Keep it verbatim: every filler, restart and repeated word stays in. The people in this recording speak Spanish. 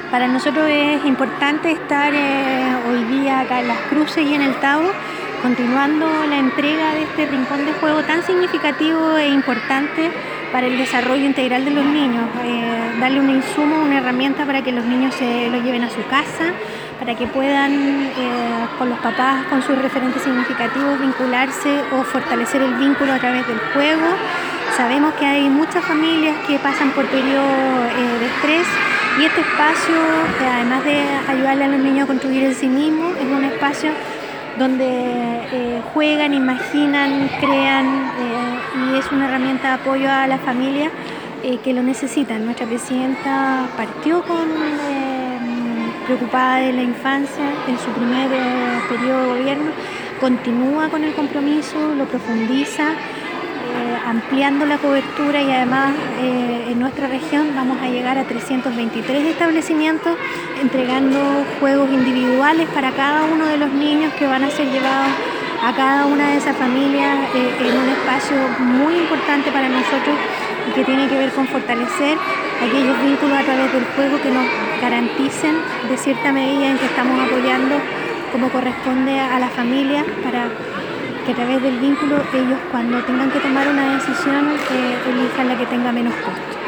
Para nosotros es importante estar eh, hoy día acá en Las Cruces y en el Tabo, continuando la entrega de este rincón de juego tan significativo e importante para el desarrollo integral de los niños. Eh, darle un insumo, una herramienta para que los niños se lo lleven a su casa, para que puedan eh, con los papás, con sus referentes significativos, vincularse o fortalecer el vínculo a través del juego. Sabemos que hay muchas familias que pasan por periodos eh, de estrés, y este espacio, eh, además de ayudarle a los niños a construir en sí mismos, es un espacio donde eh, juegan, imaginan, crean eh, y es una herramienta de apoyo a las familias eh, que lo necesitan. Nuestra presidenta partió con eh, preocupada de la infancia en su primer eh, periodo de gobierno, continúa con el compromiso, lo profundiza, Eh, ampliando la cobertura, y además eh, en nuestra región vamos a llegar a trescientos veintitrés establecimientos entregando juegos individuales para cada uno de los niños que van a ser llevados a cada una de esas familias eh, en un espacio muy importante para nosotros y que tiene que ver con fortalecer aquellos vínculos a través del juego que nos garanticen de cierta medida en que estamos apoyando como corresponde a la familia, para que a través del vínculo ellos, cuando tengan que tomar una decisión, eh, elijan la que tenga menos costo.